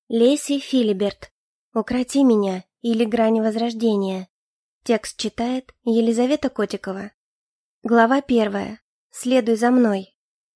Лесси Филиберт. «Укроти меня» или «Грани возрождения». Текст читает Елизавета Котикова. Глава 1. Следуй за мной.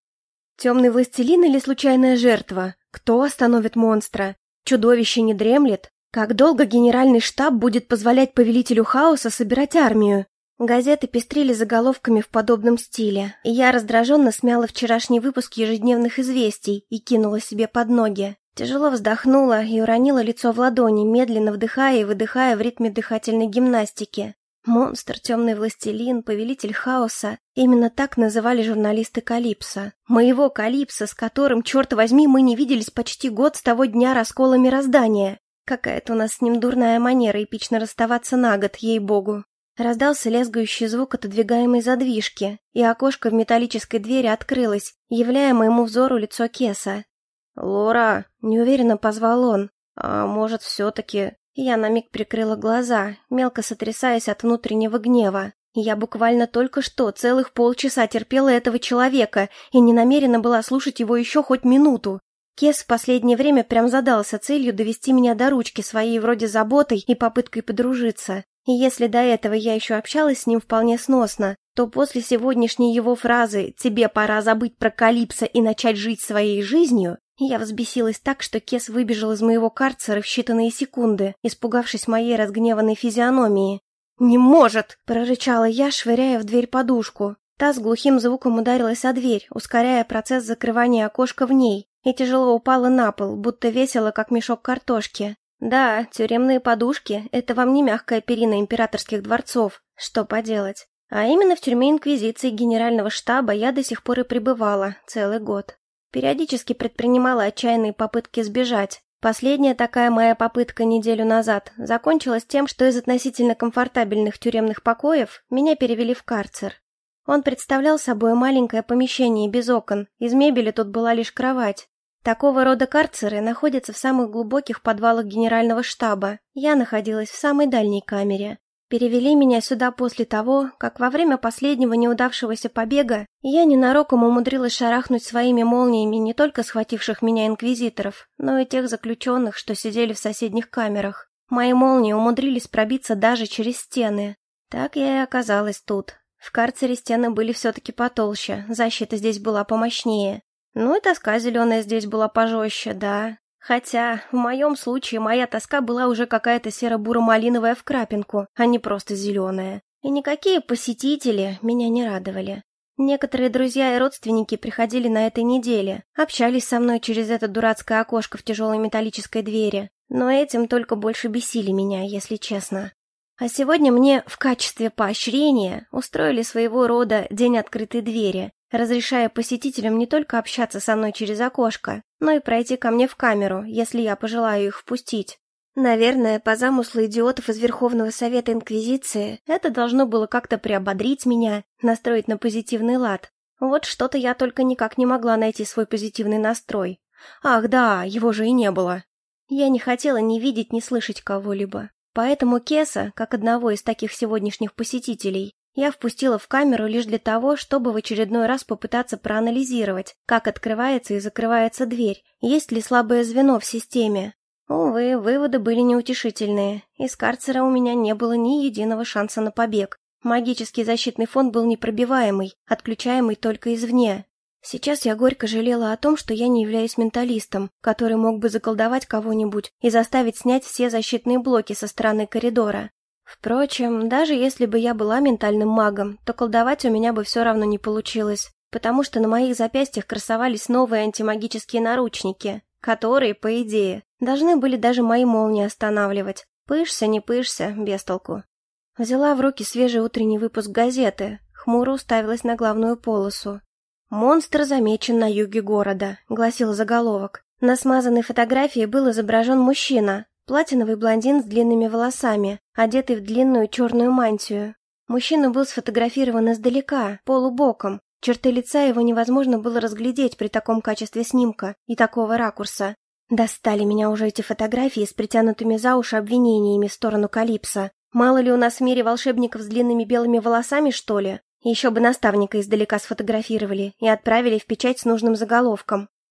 Темный властелин или случайная жертва? Кто остановит монстра? Чудовище не дремлет? Как долго генеральный штаб будет позволять повелителю хаоса собирать армию? Газеты пестрили заголовками в подобном стиле, и я раздраженно смяла вчерашний выпуск ежедневных известий и кинула себе под ноги. Тяжело вздохнула и уронила лицо в ладони, медленно вдыхая и выдыхая в ритме дыхательной гимнастики. Монстр, темный властелин, повелитель хаоса. Именно так называли журналисты Калипсо. Моего Калипсо, с которым, черт возьми, мы не виделись почти год с того дня раскола мироздания. Какая-то у нас с ним дурная манера эпично расставаться на год, ей-богу. Раздался лязгающий звук отодвигаемой задвижки, и окошко в металлической двери открылось, являя моему взору лицо Кеса. «Лора!» — неуверенно позвал он. «А может, все-таки...» Я на миг прикрыла глаза, мелко сотрясаясь от внутреннего гнева. Я буквально только что целых полчаса терпела этого человека и не намерена была слушать его еще хоть минуту. Кес в последнее время прям задался целью довести меня до ручки своей вроде заботой и попыткой подружиться. И если до этого я еще общалась с ним вполне сносно, то после сегодняшней его фразы «тебе пора забыть про Калипсо и начать жить своей жизнью», я взбесилась так, что Кес выбежал из моего карцера в считанные секунды, испугавшись моей разгневанной физиономии. «Не может!» — прорычала я, швыряя в дверь подушку. Та с глухим звуком ударилась о дверь, ускоряя процесс закрывания окошка в ней, и тяжело упала на пол, будто весела, как мешок картошки. Да, тюремные подушки — это вам не мягкая перина императорских дворцов. Что поделать? А именно в тюрьме Инквизиции Генерального штаба я до сих пор и пребывала, целый год. Периодически предпринимала отчаянные попытки сбежать. Последняя такая моя попытка неделю назад закончилась тем, что из относительно комфортабельных тюремных покоев меня перевели в карцер. Он представлял собой маленькое помещение без окон, из мебели тут была лишь кровать. Такого рода карцеры находятся в самых глубоких подвалах генерального штаба. Я находилась в самой дальней камере. Перевели меня сюда после того, как во время последнего неудавшегося побега я ненароком умудрилась шарахнуть своими молниями не только схвативших меня инквизиторов, но и тех заключенных, что сидели в соседних камерах. Мои молнии умудрились пробиться даже через стены. Так я и оказалась тут. В карцере стены были все-таки потолще, защита здесь была помощнее. Ну и тоска зеленая здесь была пожестче, да. Хотя, в моем случае, моя тоска была уже какая-то серо-буро-малиновая в крапинку, а не просто зеленая. И никакие посетители меня не радовали. Некоторые друзья и родственники приходили на этой неделе, общались со мной через это дурацкое окошко в тяжелой металлической двери, но этим только больше бесили меня, если честно. А сегодня мне в качестве поощрения устроили своего рода день открытой двери, разрешая посетителям не только общаться со мной через окошко, но и пройти ко мне в камеру, если я пожелаю их впустить. Наверное, по замыслу идиотов из Верховного Совета Инквизиции, это должно было как-то приободрить меня, настроить на позитивный лад. Вот что-то я только никак не могла найти свой позитивный настрой. Ах да, его же и не было. Я не хотела ни видеть, ни слышать кого-либо. Поэтому Кеса, как одного из таких сегодняшних посетителей, я впустила в камеру лишь для того, чтобы в очередной раз попытаться проанализировать, как открывается и закрывается дверь, есть ли слабое звено в системе. Увы, выводы были неутешительные. Из карцера у меня не было ни единого шанса на побег. Магический защитный фон был непробиваемый, отключаемый только извне. Сейчас я горько жалела о том, что я не являюсь менталистом, который мог бы заколдовать кого-нибудь и заставить снять все защитные блоки со стороны коридора. Впрочем, даже если бы я была ментальным магом, то колдовать у меня бы все равно не получилось, потому что на моих запястьях красовались новые антимагические наручники, которые, по идее, должны были даже мои молнии останавливать. Пышься, не пышься, без толку. Взяла в руки свежий утренний выпуск газеты, хмуро уставилась на главную полосу. «Монстр замечен на юге города», — гласил заголовок. На смазанной фотографии был изображен мужчина, платиновый блондин с длинными волосами, одетый в длинную черную мантию. Мужчина был сфотографирован издалека, полубоком. Черты лица его невозможно было разглядеть при таком качестве снимка и такого ракурса. Достали меня уже эти фотографии с притянутыми за уши обвинениями в сторону Калипсо. Мало ли у нас в мире волшебников с длинными белыми волосами, что ли? Еще бы наставника издалека сфотографировали и отправили в печать с нужным заголовком.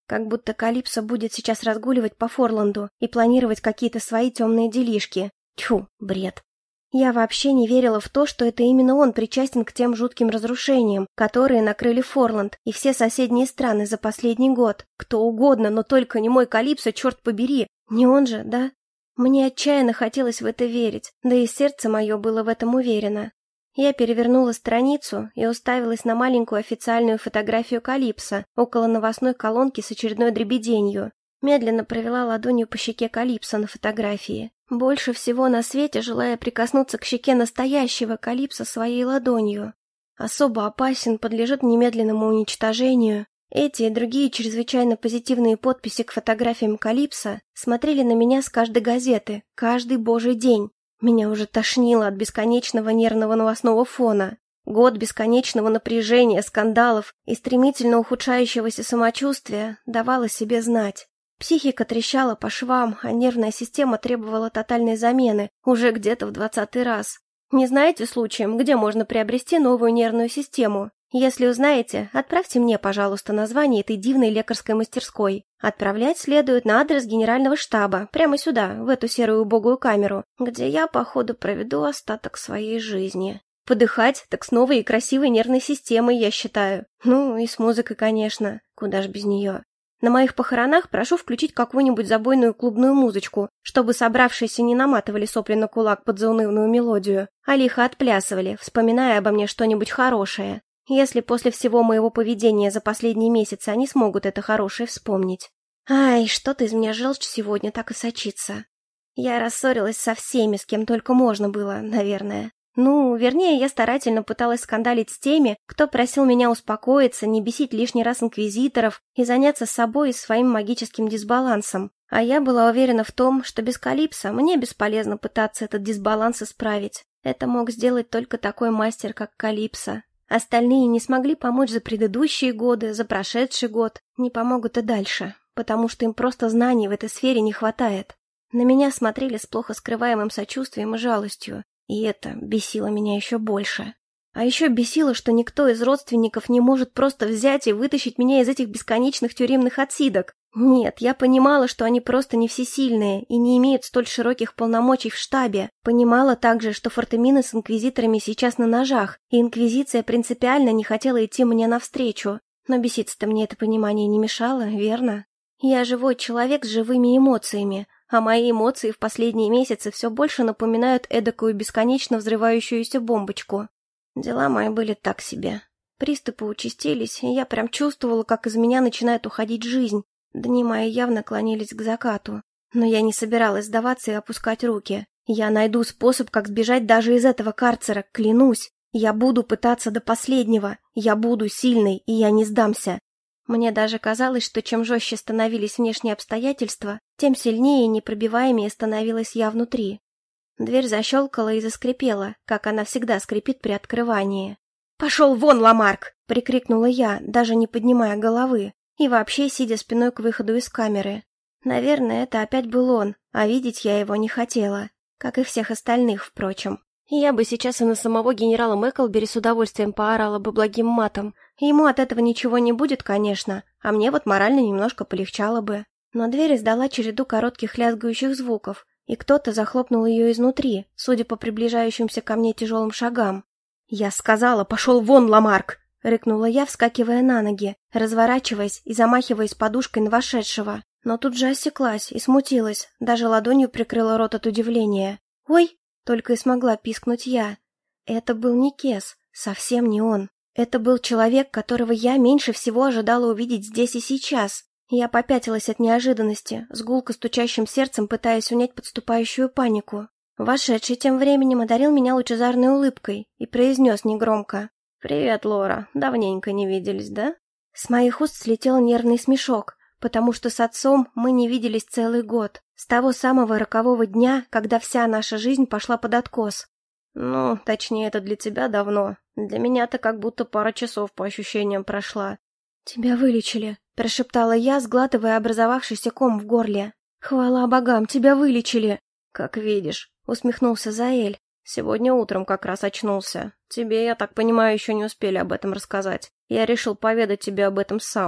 Как будто Калипсо будет сейчас разгуливать по Форланду и планировать какие-то свои темные делишки. Тьфу, бред. Я вообще не верила в то, что это именно он причастен к тем жутким разрушениям, которые накрыли Форланд и все соседние страны за последний год. Кто угодно, но только не мой Калипсо, черт побери. Не он же, да? Мне отчаянно хотелось в это верить, да и сердце мое было в этом уверено. Я перевернула страницу и уставилась на маленькую официальную фотографию Калипсо около новостной колонки с очередной дребеденью. Медленно провела ладонью по щеке Калипсо на фотографии. Больше всего на свете желая прикоснуться к щеке настоящего Калипсо своей ладонью. Особо опасен, подлежит немедленному уничтожению. Эти и другие чрезвычайно позитивные подписи к фотографиям Калипсо смотрели на меня с каждой газеты, каждый божий день. Меня уже тошнило от бесконечного нервного новостного фона. Год бесконечного напряжения, скандалов и стремительно ухудшающегося самочувствия давал о себе знать. Психика трещала по швам, а нервная система требовала тотальной замены, уже где-то в 20-й раз. Не знаете случаем, где можно приобрести новую нервную систему? Если узнаете, отправьте мне, пожалуйста, название этой дивной лекарской мастерской. Отправлять следует на адрес генерального штаба, прямо сюда, в эту серую убогую камеру, где я, походу, проведу остаток своей жизни. Подыхать так с новой и красивой нервной системой, я считаю. Ну, и с музыкой, конечно. Куда ж без нее. На моих похоронах прошу включить какую-нибудь забойную клубную музычку, чтобы собравшиеся не наматывали сопли на кулак под заунывную мелодию, а лихо отплясывали, вспоминая обо мне что-нибудь хорошее. Если после всего моего поведения за последние месяцы они смогут это хорошее вспомнить. Ай, что-то из меня желчь сегодня так и сочится. Я рассорилась со всеми, с кем только можно было, наверное. Ну, вернее, я старательно пыталась скандалить с теми, кто просил меня успокоиться, не бесить лишний раз инквизиторов и заняться собой и своим магическим дисбалансом. А я была уверена в том, что без Калипсо мне бесполезно пытаться этот дисбаланс исправить. Это мог сделать только такой мастер, как Калипсо. Остальные не смогли помочь за предыдущие годы, за прошедший год, не помогут и дальше, потому что им просто знаний в этой сфере не хватает. На меня смотрели с плохо скрываемым сочувствием и жалостью. И это бесило меня еще больше. А еще бесило, что никто из родственников не может просто взять и вытащить меня из этих бесконечных тюремных отсидок. Нет, я понимала, что они просто не всесильные и не имеют столь широких полномочий в штабе. Понимала также, что Фортемино с инквизиторами сейчас на ножах, и инквизиция принципиально не хотела идти мне навстречу. Но беситься-то мне это понимание не мешало, верно? Я живой человек с живыми эмоциями, а мои эмоции в последние месяцы все больше напоминают эдакую бесконечно взрывающуюся бомбочку. Дела мои были так себе. Приступы участились, и я прям чувствовала, как из меня начинает уходить жизнь. Дни мои явно клонились к закату. Но я не собиралась сдаваться и опускать руки. Я найду способ, как сбежать даже из этого карцера, клянусь. Я буду пытаться до последнего. Я буду сильной, и я не сдамся. Мне даже казалось, что чем жестче становились внешние обстоятельства, тем сильнее и непробиваемее становилась я внутри. Дверь защелкала и заскрипела, как она всегда скрипит при открывании. «Пошел вон, Ламарк!» — прикрикнула я, даже не поднимая головы, и вообще сидя спиной к выходу из камеры. Наверное, это опять был он, а видеть я его не хотела, как и всех остальных, впрочем. Я бы сейчас и на самого генерала Мэклбери с удовольствием поорала бы благим матом. Ему от этого ничего не будет, конечно, а мне вот морально немножко полегчало бы. Но дверь издала череду коротких лязгающих звуков, и кто-то захлопнул ее изнутри, судя по приближающимся ко мне тяжелым шагам. «Я сказала, пошел вон, Ламарк!» — рыкнула я, вскакивая на ноги, разворачиваясь и замахиваясь подушкой на вошедшего. Но тут же осеклась и смутилась, даже ладонью прикрыла рот от удивления. «Ой!» — только и смогла пискнуть я. Это был не Кес, совсем не он. Это был человек, которого я меньше всего ожидала увидеть здесь и сейчас. Я попятилась от неожиданности, с гулко стучащим сердцем пытаясь унять подступающую панику. Вошедший тем временем одарил меня лучезарной улыбкой и произнес негромко: «Привет, Лора, давненько не виделись, да?» С моих уст слетел нервный смешок, потому что с отцом мы не виделись целый год, с того самого рокового дня, когда вся наша жизнь пошла под откос. «Ну, точнее, это для тебя давно. Для меня-то как будто пара часов по ощущениям прошла». «Тебя вылечили», — прошептала я, сглатывая образовавшийся ком в горле. «Хвала богам, тебя вылечили!» «Как видишь», — усмехнулся Заэль. «Сегодня утром как раз очнулся. Тебе, я так понимаю, еще не успели об этом рассказать. Я решил поведать тебе об этом сам.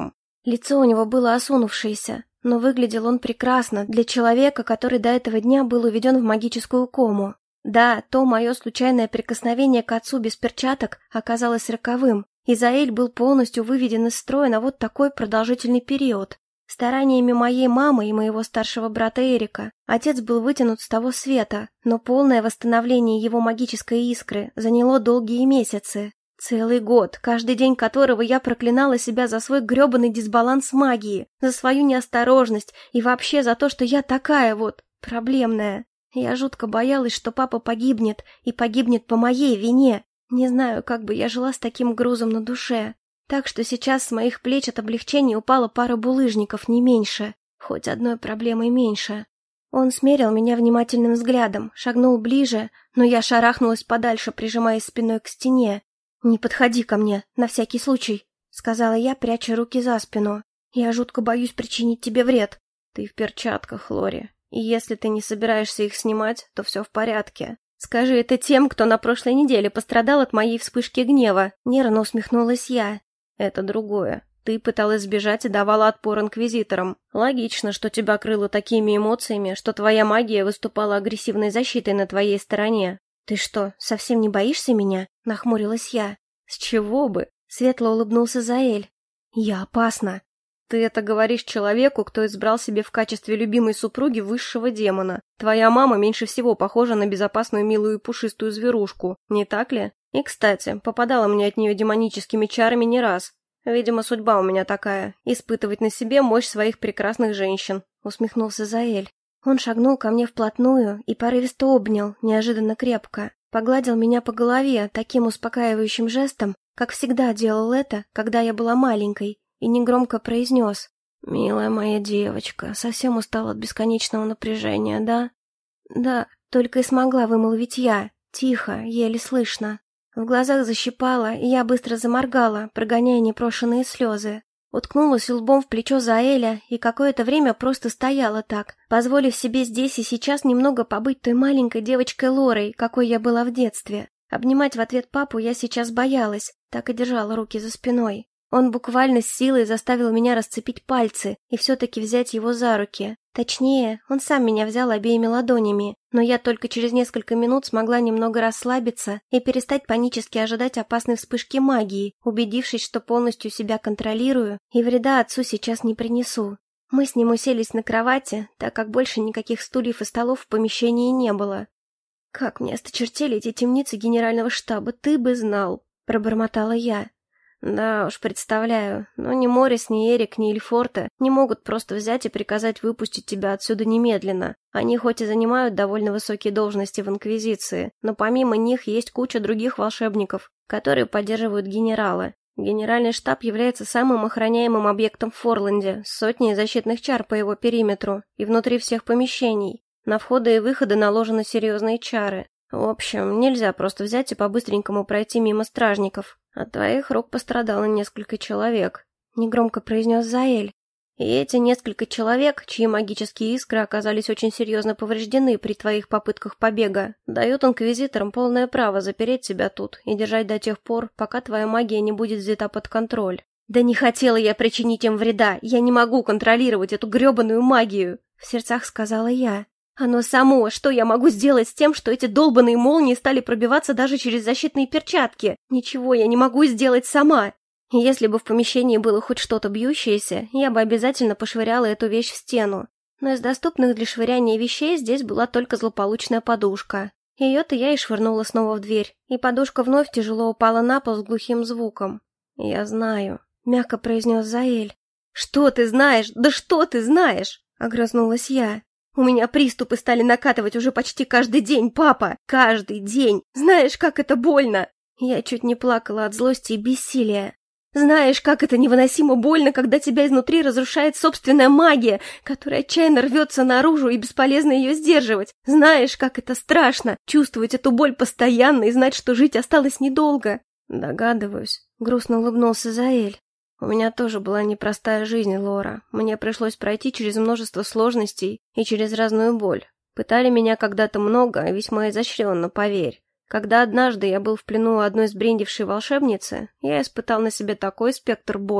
Лицо у него было осунувшееся, но выглядел он прекрасно для человека, который до этого дня был уведен в магическую кому. Да, то мое случайное прикосновение к отцу без перчаток оказалось роковым, и Заэль был полностью выведен из строя на вот такой продолжительный период. Стараниями моей мамы и моего старшего брата Эрика отец был вытянут с того света, но полное восстановление его магической искры заняло долгие месяцы. Целый год, каждый день которого я проклинала себя за свой грёбаный дисбаланс магии, за свою неосторожность и вообще за то, что я такая вот проблемная. Я жутко боялась, что папа погибнет, и погибнет по моей вине. Не знаю, как бы я жила с таким грузом на душе. Так что сейчас с моих плеч от облегчения упала пара булыжников, не меньше. Хоть одной проблемой меньше. Он смерил меня внимательным взглядом, шагнул ближе, но я шарахнулась подальше, прижимаясь спиной к стене. «Не подходи ко мне, на всякий случай», — сказала я, пряча руки за спину. «Я жутко боюсь причинить тебе вред». «Ты в перчатках, Лори, и если ты не собираешься их снимать, то все в порядке. Скажи это тем, кто на прошлой неделе пострадал от моей вспышки гнева», — нервно усмехнулась я. «Это другое. Ты пыталась сбежать и давала отпор инквизиторам. Логично, что тебя крыло такими эмоциями, что твоя магия выступала агрессивной защитой на твоей стороне». «Ты что, совсем не боишься меня?» — нахмурилась я. «С чего бы?» — светло улыбнулся Заэль. «Я опасна». «Ты это говоришь человеку, кто избрал себе в качестве любимой супруги высшего демона. Твоя мама меньше всего похожа на безопасную милую и пушистую зверушку, не так ли? И, кстати, попадала мне от нее демоническими чарами не раз. Видимо, судьба у меня такая — испытывать на себе мощь своих прекрасных женщин», — усмехнулся Заэль. Он шагнул ко мне вплотную и порывисто обнял, неожиданно крепко. Погладил меня по голове таким успокаивающим жестом, как всегда делал это, когда я была маленькой, и негромко произнес: «Милая моя девочка, совсем устала от бесконечного напряжения, да?» «Да», только и смогла вымолвить я, тихо, еле слышно. В глазах защипало, и я быстро заморгала, прогоняя непрошенные слезы. Уткнулась лбом в плечо Заэля и какое-то время просто стояла так, позволив себе здесь и сейчас немного побыть той маленькой девочкой Лорой, какой я была в детстве. Обнимать в ответ папу я сейчас боялась, так и держала руки за спиной. Он буквально с силой заставил меня расцепить пальцы и все-таки взять его за руки. Точнее, он сам меня взял обеими ладонями, но я только через несколько минут смогла немного расслабиться и перестать панически ожидать опасной вспышки магии, убедившись, что полностью себя контролирую и вреда отцу сейчас не принесу. Мы с ним уселись на кровати, так как больше никаких стульев и столов в помещении не было. «Как мне осточертели эти темницы генерального штаба, ты бы знал», — пробормотала я. «Да уж, представляю, но ни Моррис, ни Эрик, ни Ильфорте не могут просто взять и приказать выпустить тебя отсюда немедленно. Они хоть и занимают довольно высокие должности в Инквизиции, но помимо них есть куча других волшебников, которые поддерживают генерала. Генеральный штаб является самым охраняемым объектом в Форленде, с сотней защитных чар по его периметру и внутри всех помещений. На входы и выходы наложены серьезные чары. В общем, нельзя просто взять и по-быстренькому пройти мимо стражников. От твоих рук пострадало несколько человек», — негромко произнес Заэль. «И эти несколько человек, чьи магические искры оказались очень серьезно повреждены при твоих попытках побега, дают инквизиторам полное право запереть тебя тут и держать до тех пор, пока твоя магия не будет взята под контроль». «Да не хотела я причинить им вреда, я не могу контролировать эту гребаную магию», — в сердцах сказала я. «Оно само, что я могу сделать с тем, что эти долбаные молнии стали пробиваться даже через защитные перчатки? Ничего я не могу сделать сама. Если бы в помещении было хоть что-то бьющееся, я бы обязательно пошвыряла эту вещь в стену. Но из доступных для швыряния вещей здесь была только злополучная подушка. Ее-то я и швырнула снова в дверь, и подушка вновь тяжело упала на пол с глухим звуком. «Я знаю», — мягко произнес Заэль. «Что ты знаешь? Да что ты знаешь?» — огрызнулась я. «У меня приступы стали накатывать уже почти каждый день, папа! Каждый день! Знаешь, как это больно!» Я чуть не плакала от злости и бессилия. «Знаешь, как это невыносимо больно, когда тебя изнутри разрушает собственная магия, которая отчаянно рвется наружу и бесполезно ее сдерживать. Знаешь, как это страшно, чувствовать эту боль постоянно и знать, что жить осталось недолго». «Догадываюсь», — грустно улыбнулся Заэль. «У меня тоже была непростая жизнь, Лора. Мне пришлось пройти через множество сложностей и через разную боль. Пытали меня когда-то много, весьма изощренно, поверь. Когда однажды я был в плену у одной сбрендившей волшебницы, я испытал на себе такой спектр боли,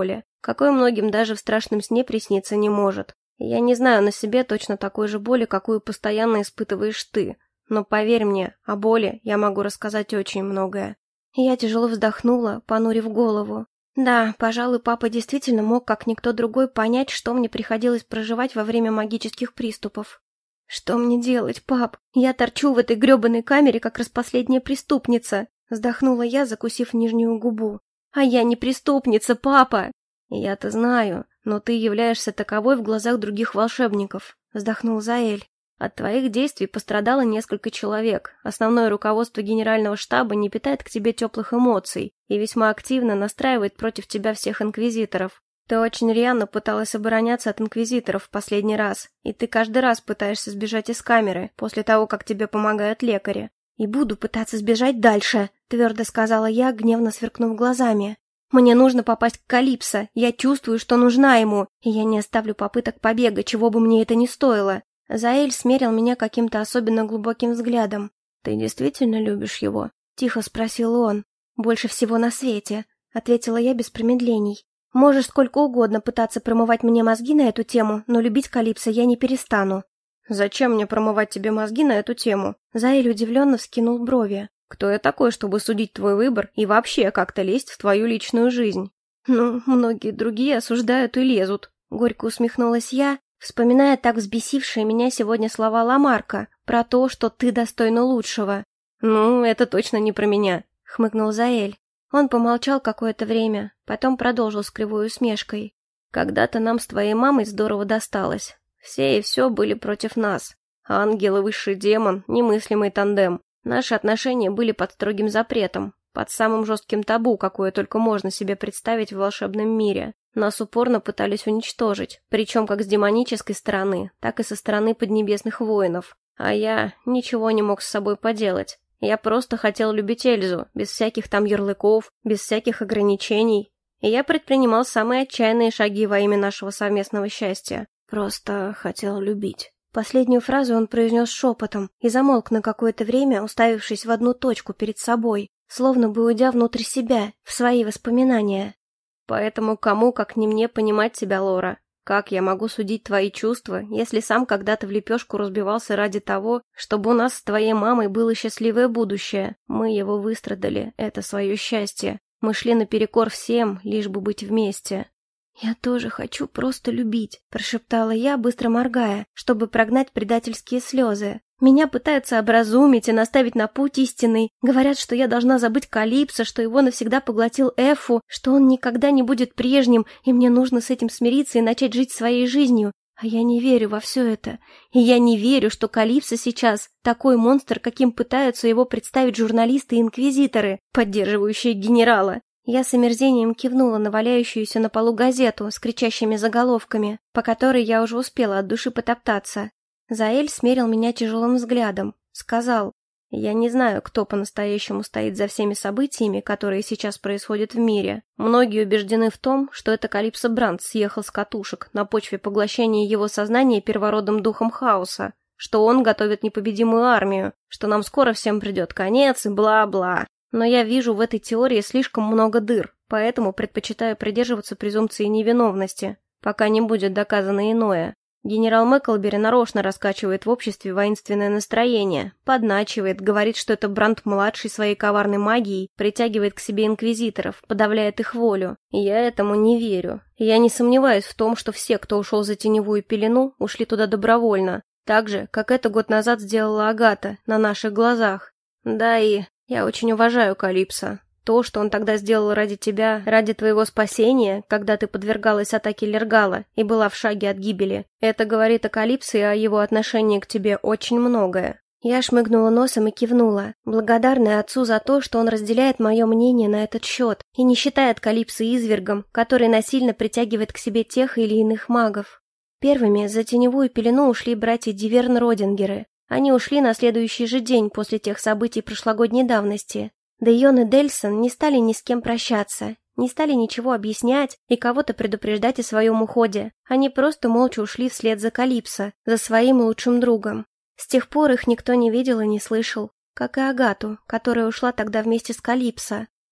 какой многим даже в страшном сне присниться не может. Я не знаю на себе точно такой же боли, какую постоянно испытываешь ты. Но поверь мне, о боли я могу рассказать очень многое. Я тяжело вздохнула, понурив голову. Да, пожалуй, папа действительно мог, как никто другой, понять, что мне приходилось проживать во время магических приступов. «Что мне делать, пап? Я торчу в этой грёбаной камере, как распоследняя преступница!» Вздохнула я, закусив нижнюю губу. «А я не преступница, папа!» «Я-то знаю, но ты являешься таковой в глазах других волшебников», — вздохнул Заэль. «От твоих действий пострадало несколько человек. Основное руководство генерального штаба не питает к тебе теплых эмоций и весьма активно настраивает против тебя всех инквизиторов. Ты очень рьяно пыталась обороняться от инквизиторов в последний раз, и ты каждый раз пытаешься сбежать из камеры после того, как тебе помогают лекари. «И буду пытаться сбежать дальше», — твердо сказала я, гневно сверкнув глазами. «Мне нужно попасть к Калипсо, я чувствую, что нужна ему, и я не оставлю попыток побега, чего бы мне это ни стоило». Заэль смерил меня каким-то особенно глубоким взглядом. «Ты действительно любишь его?» — тихо спросил он. «Больше всего на свете», — ответила я без промедлений. «Можешь сколько угодно пытаться промывать мне мозги на эту тему, но любить Калипсо я не перестану». «Зачем мне промывать тебе мозги на эту тему?» Заэль удивленно вскинул брови. «Кто я такой, чтобы судить твой выбор и вообще как-то лезть в твою личную жизнь?» «Ну, многие другие осуждают и лезут», — горько усмехнулась я, вспоминая так взбесившие меня сегодня слова Ламарка про то, что ты достойна лучшего. «Ну, это точно не про меня», — хмыкнул Заэль. Он помолчал какое-то время, потом продолжил с кривой усмешкой. «Когда-то нам с твоей мамой здорово досталось. Все и все были против нас. Ангел и высший демон — немыслимый тандем. Наши отношения были под строгим запретом, под самым жестким табу, какое только можно себе представить в волшебном мире. Нас упорно пытались уничтожить, причем как с демонической стороны, так и со стороны поднебесных воинов. А я ничего не мог с собой поделать. Я просто хотел любить Эльзу, без всяких там ярлыков, без всяких ограничений. И я предпринимал самые отчаянные шаги во имя нашего совместного счастья. Просто хотел любить. Последнюю фразу он произнес шепотом и замолк на какое-то время, уставившись в одну точку перед собой, словно бы уйдя внутрь себя, в свои воспоминания. Поэтому кому, как не мне, понимать тебя, Лора? Как я могу судить твои чувства, если сам когда-то в лепешку разбивался ради того, чтобы у нас с твоей мамой было счастливое будущее? Мы его выстрадали, это свое счастье. Мы шли наперекор всем, лишь бы быть вместе. «Я тоже хочу просто любить», — прошептала я, быстро моргая, чтобы прогнать предательские слезы. «Меня пытаются образумить и наставить на путь истинный. Говорят, что я должна забыть Калипсо, что его навсегда поглотил Эфу, что он никогда не будет прежним, и мне нужно с этим смириться и начать жить своей жизнью. А я не верю во все это. И я не верю, что Калипсо сейчас такой монстр, каким пытаются его представить журналисты и инквизиторы, поддерживающие генерала». Я с омерзением кивнула на валяющуюся на полу газету с кричащими заголовками, по которой я уже успела от души потоптаться. Заэль смерил меня тяжелым взглядом, сказал: «Я не знаю, кто по-настоящему стоит за всеми событиями, которые сейчас происходят в мире. Многие убеждены в том, что это Калипсо Брандт съехал с катушек на почве поглощения его сознания первородным духом хаоса, что он готовит непобедимую армию, что нам скоро всем придет конец и бла-бла. Но я вижу в этой теории слишком много дыр, поэтому предпочитаю придерживаться презумпции невиновности, пока не будет доказано иное. Генерал Мэклбери нарочно раскачивает в обществе воинственное настроение, подначивает, говорит, что это Брандт-младший своей коварной магией притягивает к себе инквизиторов, подавляет их волю. И я этому не верю. Я не сомневаюсь в том, что все, кто ушел за теневую пелену, ушли туда добровольно, так же, как это год назад сделала Агата на наших глазах. Да, и я очень уважаю Калипсо. То, что он тогда сделал ради тебя, ради твоего спасения, когда ты подвергалась атаке Лергала и была в шаге от гибели, это говорит о Калипсо и о его отношении к тебе очень многое. Я шмыгнула носом и кивнула, благодарная отцу за то, что он разделяет мое мнение на этот счет и не считает Калипсо извергом, который насильно притягивает к себе тех или иных магов. Первыми за теневую пелену ушли братья Диверн-Родингеры. Они ушли на следующий же день после тех событий прошлогодней давности. Дейон и Дельсон не стали ни с кем прощаться, не стали ничего объяснять и кого-то предупреждать о своем уходе. Они просто молча ушли вслед за Калипсо, за своим лучшим другом. С тех пор их никто не видел и не слышал, как и Агату, которая ушла тогда вместе с Калипсо.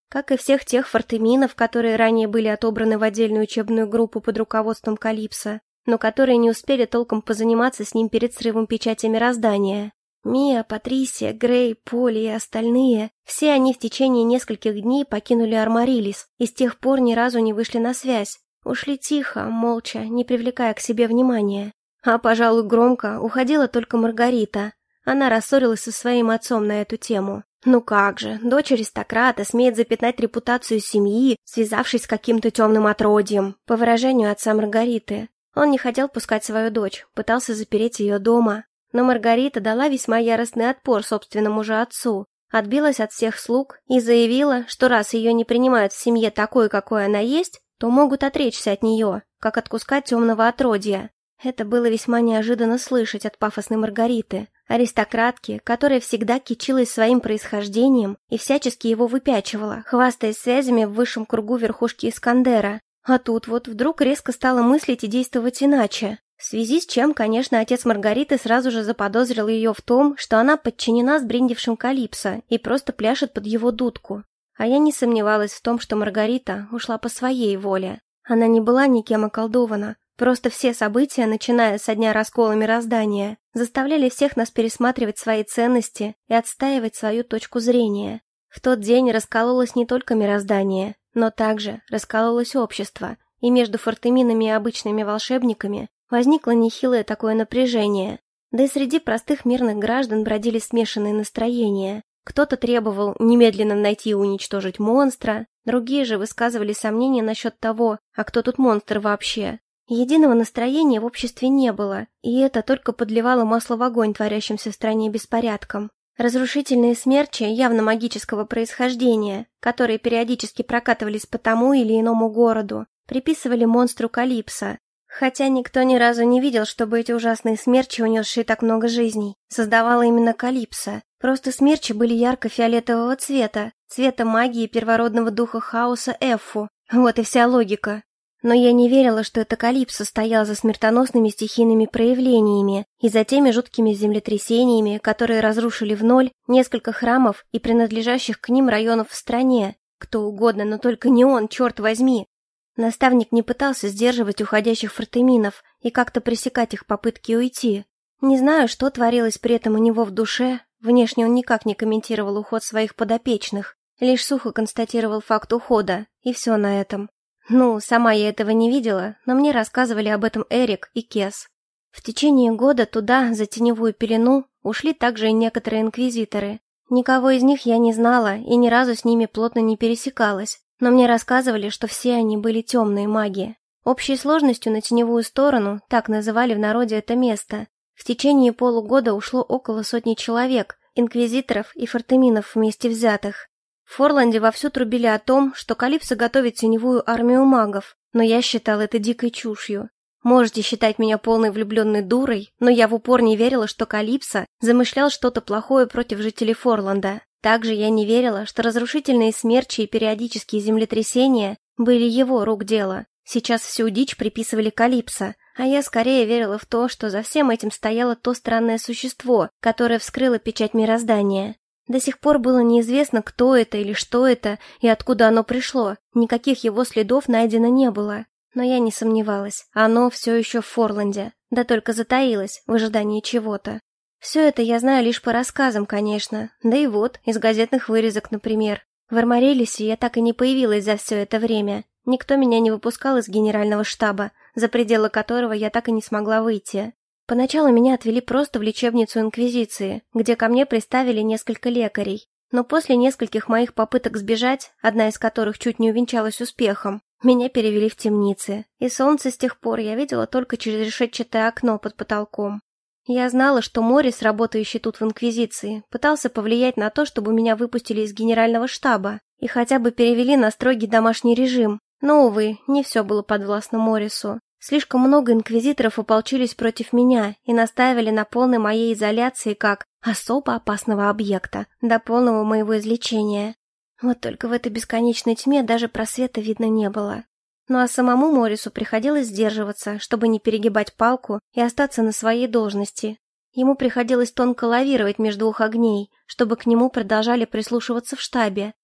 как и всех тех фортеминов, которые ранее были отобраны в отдельную учебную группу под руководством Калипсо, но которые не успели толком позаниматься с ним перед срывом печати мироздания. Мия, Патрисия, Грей, Поли и остальные, все они в течение нескольких дней покинули Армарилис и с тех пор ни разу не вышли на связь. Ушли тихо, молча, не привлекая к себе внимания. А, пожалуй, громко уходила только Маргарита. Она рассорилась со своим отцом на эту тему. Ну как же, дочь аристократа смеет запятнать репутацию семьи, связавшись с каким-то темным отродьем, по выражению отца Маргариты. Он не хотел пускать свою дочь, пытался запереть ее дома. Но Маргарита дала весьма яростный отпор собственному же отцу, отбилась от всех слуг и заявила, что раз ее не принимают в семье такой, какой она есть, то могут отречься от нее, как от куска темного отродья. Это было весьма неожиданно слышать от пафосной Маргариты, аристократки, которая всегда кичилась своим происхождением и всячески его выпячивала, хвастаясь связями в высшем кругу верхушки Искандера. А тут вот вдруг резко стала мыслить и действовать иначе. В связи с чем, конечно, отец Маргариты сразу же заподозрил ее в том, что она подчинена сбрендившим Калипсо и просто пляшет под его дудку. А я не сомневалась в том, что Маргарита ушла по своей воле. Она не была никем околдована. Просто все события, начиная со дня раскола мироздания, заставляли всех нас пересматривать свои ценности и отстаивать свою точку зрения. В тот день раскололось не только мироздание, но также раскололось общество, и между фортеминами и обычными волшебниками возникло нехилое такое напряжение. Да и среди простых мирных граждан бродили смешанные настроения. Кто-то требовал немедленно найти и уничтожить монстра, другие же высказывали сомнения насчет того, а кто тут монстр вообще. Единого настроения в обществе не было, и это только подливало масло в огонь творящимся в стране беспорядком. Разрушительные смерчи явно магического происхождения, которые периодически прокатывались по тому или иному городу, приписывали монстру Калипсо, хотя никто ни разу не видел, чтобы эти ужасные смерчи, унесшие так много жизней, создавала именно Калипсо. Просто смерчи были ярко-фиолетового цвета, цвета магии первородного духа хаоса Эффу. Вот и вся логика. Но я не верила, что это Калипсо стоял за смертоносными стихийными проявлениями и за теми жуткими землетрясениями, которые разрушили в ноль несколько храмов и принадлежащих к ним районов в стране. Кто угодно, но только не он, черт возьми. Наставник не пытался сдерживать уходящих фортеминов и как-то пресекать их попытки уйти. Не знаю, что творилось при этом у него в душе, внешне он никак не комментировал уход своих подопечных, лишь сухо констатировал факт ухода, и все на этом. Ну, сама я этого не видела, но мне рассказывали об этом Эрик и Кес. В течение года туда, за теневую пелену, ушли также и некоторые инквизиторы. Никого из них я не знала и ни разу с ними плотно не пересекалась, но мне рассказывали, что все они были темные маги. Общей сложностью на теневую сторону, так называли в народе это место, в течение полугода ушло около 100 человек, инквизиторов и фортеминов вместе взятых. В Форланде вовсю трубили о том, что Калипсо готовит теневую армию магов, но я считал это дикой чушью. Можете считать меня полной влюбленной дурой, но я в упор не верила, что Калипсо замышлял что-то плохое против жителей Форланда. Также я не верила, что разрушительные смерчи и периодические землетрясения были его рук дело. Сейчас всю дичь приписывали Калипсо, а я скорее верила в то, что за всем этим стояло то странное существо, которое вскрыло печать мироздания. До сих пор было неизвестно, кто это или что это и откуда оно пришло, никаких его следов найдено не было. Но я не сомневалась, оно все еще в Форланде, да только затаилось в ожидании чего-то. Все это я знаю лишь по рассказам, конечно, да и вот, из газетных вырезок, например. В Армарелисе я так и не появилась за все это время, никто меня не выпускал из генерального штаба, за пределы которого я так и не смогла выйти. Поначалу меня отвели просто в лечебницу Инквизиции, где ко мне приставили несколько лекарей. Но после нескольких моих попыток сбежать, одна из которых чуть не увенчалась успехом, меня перевели в темницы, и солнце с тех пор я видела только через решетчатое окно под потолком. Я знала, что Моррис, работающий тут в Инквизиции, пытался повлиять на то, чтобы меня выпустили из генерального штаба и хотя бы перевели на строгий домашний режим. Но, увы, не все было подвластно Моррису. Слишком много инквизиторов ополчились против меня и настаивали на полной моей изоляции как особо опасного объекта, до полного моего излечения. Вот только в этой бесконечной тьме даже просвета видно не было. Ну а самому Моррису приходилось сдерживаться, чтобы не перегибать палку и остаться на своей должности. Ему приходилось тонко лавировать между двух огней, чтобы к нему продолжали прислушиваться в штабе,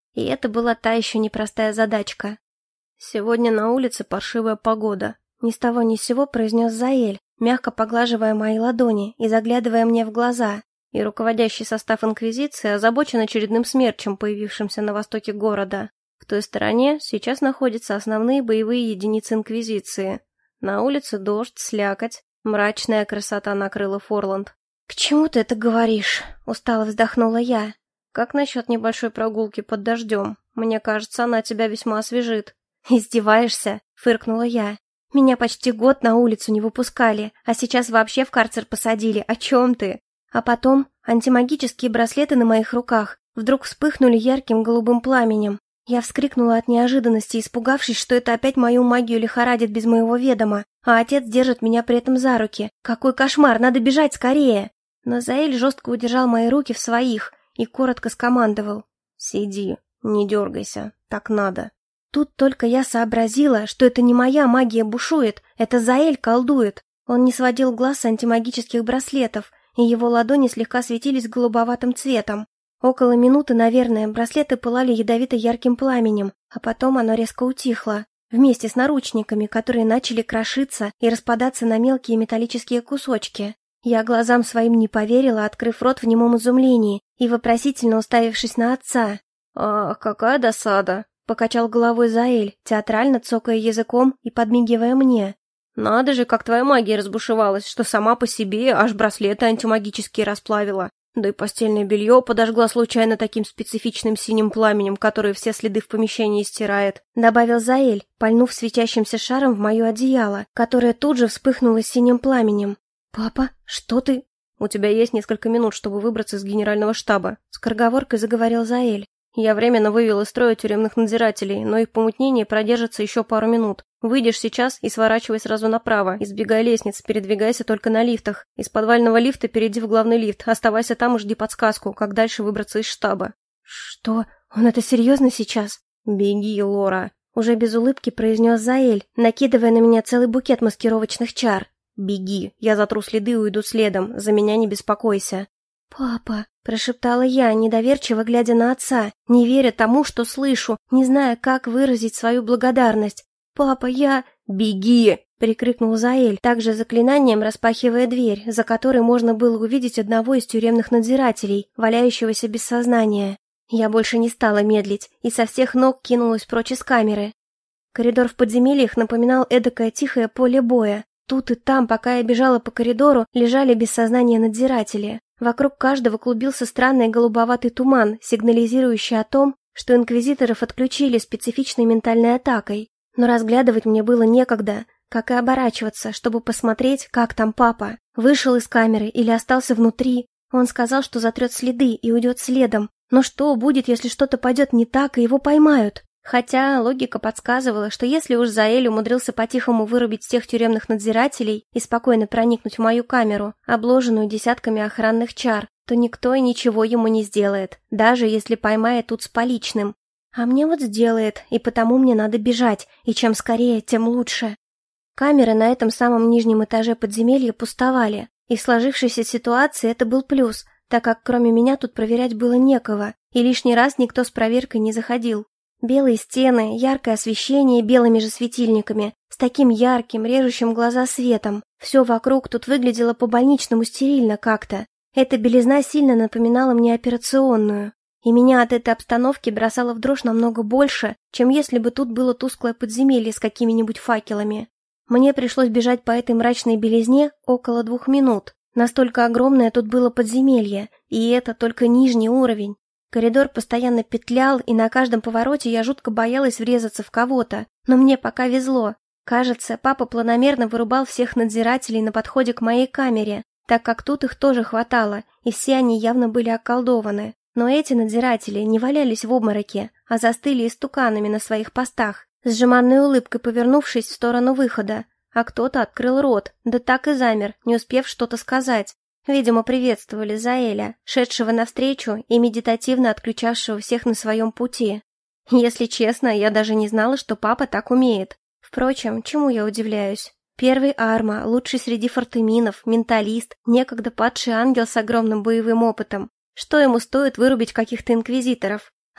И это была та еще непростая задачка. «Сегодня на улице паршивая погода», — ни с того ни с сего произнес Заэль, мягко поглаживая мои ладони и заглядывая мне в глаза. И руководящий состав Инквизиции озабочен очередным смерчем, появившимся на востоке города. В той стороне сейчас находятся основные боевые единицы Инквизиции. На улице дождь, слякоть, мрачная красота накрыла Форланд. «К чему ты это говоришь?» — устало вздохнула я. «Как насчет небольшой прогулки под дождем? Мне кажется, она тебя весьма освежит». «Издеваешься?» — фыркнула я. «Меня почти год на улицу не выпускали, а сейчас вообще в карцер посадили. О чем ты?» А потом антимагические браслеты на моих руках вдруг вспыхнули ярким голубым пламенем. Я вскрикнула от неожиданности, испугавшись, что это опять мою магию лихорадит без моего ведома, а отец держит меня при этом за руки. Какой кошмар, надо бежать скорее! Но Заэль жестко удержал мои руки в своих и коротко скомандовал: «Сиди, не дергайся, так надо». Тут только я сообразила, что это не моя магия бушует, это Заэль колдует. Он не сводил глаз с антимагических браслетов, и его ладони слегка светились голубоватым цветом. Около минуты, наверное, браслеты пылали ядовито-ярким пламенем, а потом оно резко утихло, вместе с наручниками, которые начали крошиться и распадаться на мелкие металлические кусочки. Я глазам своим не поверила, открыв рот в немом изумлении и вопросительно уставившись на отца. «Ах, какая досада!» — покачал головой Заэль, театрально цокая языком и подмигивая мне. «Надо же, как твоя магия разбушевалась, что сама по себе аж браслеты антимагические расплавила. Да и постельное белье подожгла случайно таким специфичным синим пламенем, который все следы в помещении стирает», — добавил Заэль, пальнув светящимся шаром в мое одеяло, которое тут же вспыхнуло синим пламенем. «Папа, что ты?» «У тебя есть несколько минут, чтобы выбраться из генерального штаба», — скороговоркой заговорил Заэль. «Я временно вывел из строя тюремных надзирателей, но их помутнение продержится еще пару минут. Выйдешь сейчас и сворачивай сразу направо, избегай лестниц, передвигайся только на лифтах. Из подвального лифта перейди в главный лифт, оставайся там и жди подсказку, как дальше выбраться из штаба». «Что? Он это серьезно сейчас?» «Беги, Лора», — уже без улыбки произнес Заэль, накидывая на меня целый букет маскировочных чар. «Беги, я затру следы и уйду следом, за меня не беспокойся». «Папа», — прошептала я, недоверчиво глядя на отца, не веря тому, что слышу, не зная, как выразить свою благодарность. «Папа, я...» «Беги!» — прикрикнул Заэль, также заклинанием распахивая дверь, за которой можно было увидеть одного из тюремных надзирателей, валяющегося без сознания. Я больше не стала медлить и со всех ног кинулась прочь из камеры. Коридор в подземельях напоминал эдакое тихое поле боя. Тут и там, пока я бежала по коридору, лежали без сознания надзиратели. Вокруг каждого клубился странный голубоватый туман, сигнализирующий о том, что инквизиторов отключили специфичной ментальной атакой. Но разглядывать мне было некогда, как и оборачиваться, чтобы посмотреть, как там папа. Вышел из камеры или остался внутри. Он сказал, что затрет следы и уйдет следом. Но что будет, если что-то пойдет не так и его поймают? Хотя логика подсказывала, что если уж Заэль умудрился по-тихому вырубить всех тюремных надзирателей и спокойно проникнуть в мою камеру, обложенную десятками охранных чар, то никто и ничего ему не сделает, даже если поймает тут с поличным. А мне вот сделает, и потому мне надо бежать, и чем скорее, тем лучше. Камеры на этом самом нижнем этаже подземелья пустовали, и в сложившейся ситуации это был плюс, так как кроме меня тут проверять было некого, и лишний раз никто с проверкой не заходил. Белые стены, яркое освещение белыми же светильниками, с таким ярким, режущим глаза светом. Все вокруг тут выглядело по-больничному стерильно как-то. Эта белизна сильно напоминала мне операционную. И меня от этой обстановки бросало в дрожь намного больше, чем если бы тут было тусклое подземелье с какими-нибудь факелами. Мне пришлось бежать по этой мрачной белизне около 2 минут. Настолько огромное тут было подземелье, и это только нижний уровень. Коридор постоянно петлял, и на каждом повороте я жутко боялась врезаться в кого-то, но мне пока везло. Кажется, папа планомерно вырубал всех надзирателей на подходе к моей камере, так как тут их тоже хватало, и все они явно были околдованы. Но эти надзиратели не валялись в обмороке, а застыли истуканами на своих постах, с жеманной улыбкой повернувшись в сторону выхода, а кто-то открыл рот, да так и замер, не успев что-то сказать. Видимо, приветствовали Заэля, шедшего навстречу и медитативно отключавшего всех на своем пути. Если честно, я даже не знала, что папа так умеет. Впрочем, чему я удивляюсь? Первый Арма, лучший среди фортеминов, менталист, некогда падший ангел с огромным боевым опытом. Что ему стоит вырубить каких-то инквизиторов?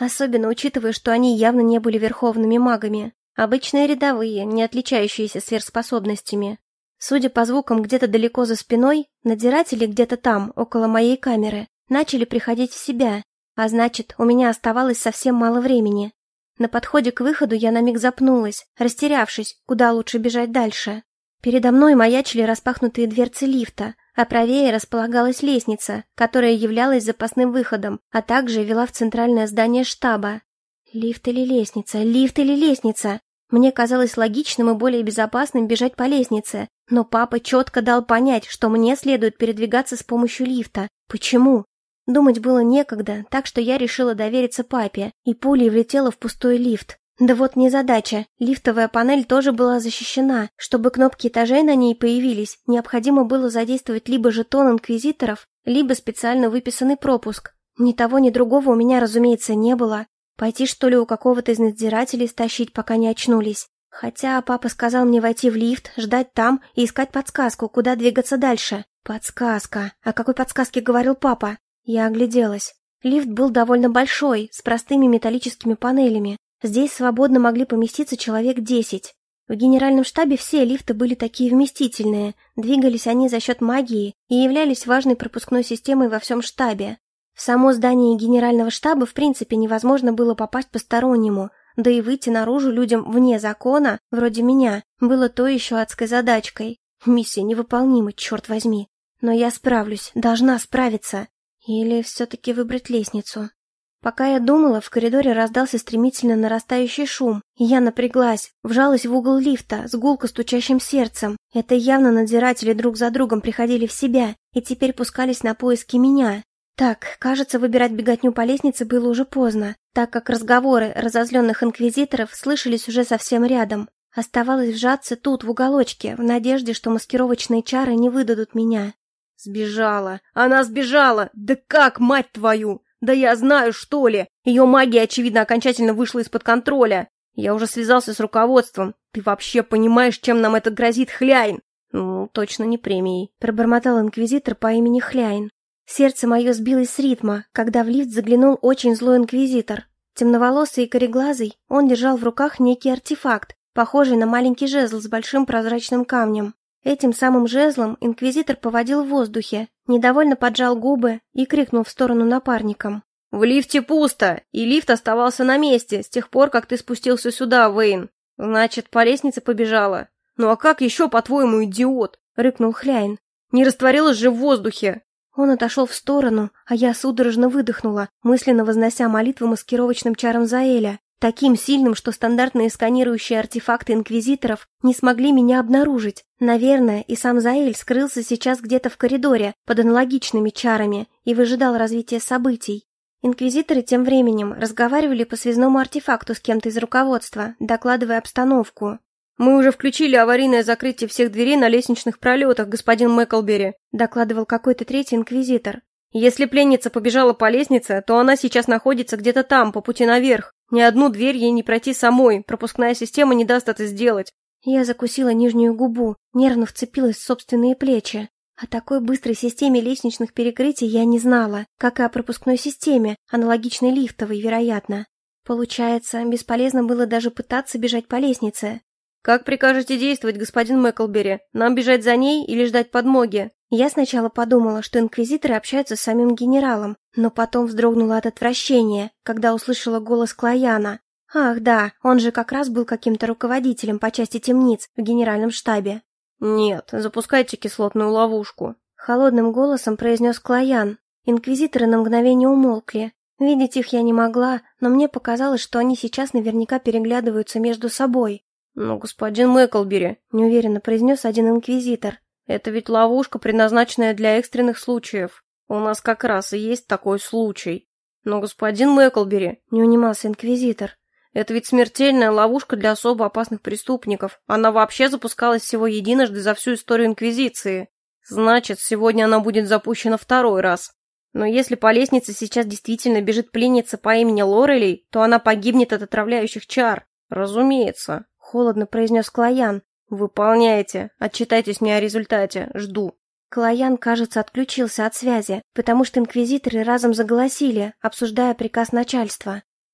Особенно учитывая, что они явно не были верховными магами. Обычные рядовые, не отличающиеся сверхспособностями. Судя по звукам где-то далеко за спиной, надзиратели где-то там, около моей камеры, начали приходить в себя, а значит, у меня оставалось совсем мало времени. На подходе к выходу я на миг запнулась, растерявшись, куда лучше бежать дальше. Передо мной маячили распахнутые дверцы лифта, а правее располагалась лестница, которая являлась запасным выходом, а также вела в центральное здание штаба. Лифт или лестница? Лифт или лестница? Мне казалось логичным и более безопасным бежать по лестнице, но папа четко дал понять, что мне следует передвигаться с помощью лифта. Почему? Думать было некогда, так что я решила довериться папе, и пулей влетела в пустой лифт. Да вот незадача, лифтовая панель тоже была защищена. Чтобы кнопки этажей на ней появились, необходимо было задействовать либо жетон инквизиторов, либо специально выписанный пропуск. Ни того, ни другого у меня, разумеется, не было. Пойти, что ли, у какого-то из надзирателей стащить, пока не очнулись. Хотя папа сказал мне войти в лифт, ждать там и искать подсказку, куда двигаться дальше. Подсказка. О какой подсказке говорил папа? Я огляделась. Лифт был довольно большой, с простыми металлическими панелями. Здесь свободно могли поместиться человек 10. В генеральном штабе все лифты были такие вместительные, двигались они за счет магии и являлись важной пропускной системой во всем штабе. В само здание генерального штаба в принципе невозможно было попасть постороннему, да и выйти наружу людям вне закона, вроде меня, было то еще адской задачкой. Миссия невыполнима, черт возьми. Но я справлюсь, должна справиться. Или все-таки выбрать лестницу? Пока я думала, в коридоре раздался стремительно нарастающий шум, и я напряглась, вжалась в угол лифта с гулко стучащим сердцем. Это явно надзиратели друг за другом приходили в себя и теперь пускались на поиски меня. Так, кажется, выбирать беготню по лестнице было уже поздно, так как разговоры разозленных инквизиторов слышались уже совсем рядом. Оставалось вжаться тут, в уголочке, в надежде, что маскировочные чары не выдадут меня. «Сбежала! Она сбежала! Да как, мать твою! Да я знаю, что ли! Ее магия, очевидно, окончательно вышла из-под контроля! Я уже связался с руководством. Ты вообще понимаешь, чем нам это грозит, Хляйн?» «Ну, точно не премией», — пробормотал инквизитор по имени Хляйн. Сердце мое сбилось с ритма, когда в лифт заглянул очень злой инквизитор. Темноволосый и кореглазый, он держал в руках некий артефакт, похожий на маленький жезл с большим прозрачным камнем. Этим самым жезлом инквизитор поводил в воздухе, недовольно поджал губы и крикнул в сторону напарникам. «В лифте пусто, и лифт оставался на месте с тех пор, как ты спустился сюда, Вейн. Значит, по лестнице побежала. Ну а как еще, по-твоему, идиот?» — рыкнул Хляйн. «Не растворилась же в воздухе!» Он отошел в сторону, а я судорожно выдохнула, мысленно вознося молитву маскировочным чарам Заэля, таким сильным, что стандартные сканирующие артефакты инквизиторов не смогли меня обнаружить. Наверное, и сам Заэль скрылся сейчас где-то в коридоре под аналогичными чарами и выжидал развития событий. Инквизиторы тем временем разговаривали по связному артефакту с кем-то из руководства, докладывая обстановку. «Мы уже включили аварийное закрытие всех дверей на лестничных пролетах, господин Мэклбери», докладывал какой-то третий инквизитор. «Если пленница побежала по лестнице, то она сейчас находится где-то там, по пути наверх. Ни одну дверь ей не пройти самой, пропускная система не даст это сделать». Я закусила нижнюю губу, нервно вцепилась в собственные плечи. О такой быстрой системе лестничных перекрытий я не знала, как и о пропускной системе, аналогичной лифтовой, вероятно. Получается, бесполезно было даже пытаться бежать по лестнице. «Как прикажете действовать, господин Мэклбери? Нам бежать за ней или ждать подмоги?» Я сначала подумала, что инквизиторы общаются с самим генералом, но потом вздрогнула от отвращения, когда услышала голос Клаяна. Ах да, он же как раз был каким-то руководителем по части темниц в генеральном штабе. «Нет, запускайте кислотную ловушку», — холодным голосом произнес Клаян. Инквизиторы на мгновение умолкли. Видеть их я не могла, но мне показалось, что они сейчас наверняка переглядываются между собой. «Но, господин Мэклбери», — неуверенно произнес один инквизитор, «это ведь ловушка, предназначенная для экстренных случаев. У нас как раз и есть такой случай». «Но, господин Мэклбери», — не унимался инквизитор, «это ведь смертельная ловушка для особо опасных преступников. Она вообще запускалась всего единожды за всю историю Инквизиции. Значит, сегодня она будет запущена второй раз. Но если по лестнице сейчас действительно бежит пленница по имени Лорелей, то она погибнет от отравляющих чар. Разумеется», — холодно произнес Клаян. «Выполняйте. Отчитайтесь мне о результате. Жду». Клаян, кажется, отключился от связи, потому что инквизиторы разом заголосили, обсуждая приказ начальства.